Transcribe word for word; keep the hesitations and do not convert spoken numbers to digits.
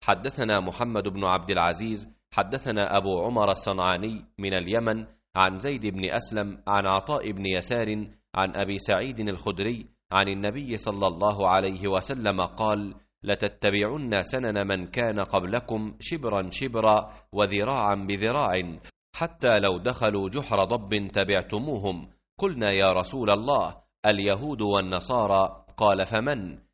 حدثنا محمد بن عبد العزيز حدثنا أبو عمر الصنعاني من اليمن عن زيد بن أسلم عن عطاء بن يسار عن أبي سعيد الخدري عن النبي صلى الله عليه وسلم قال: لتتبعن سنن من كان قبلكم شبرا شبرا وذراعا بذراع، حتى لو دخلوا جحر ضب تبعتموهم. قلنا: يا رسول الله، اليهود والنصارى؟ قال: فمن؟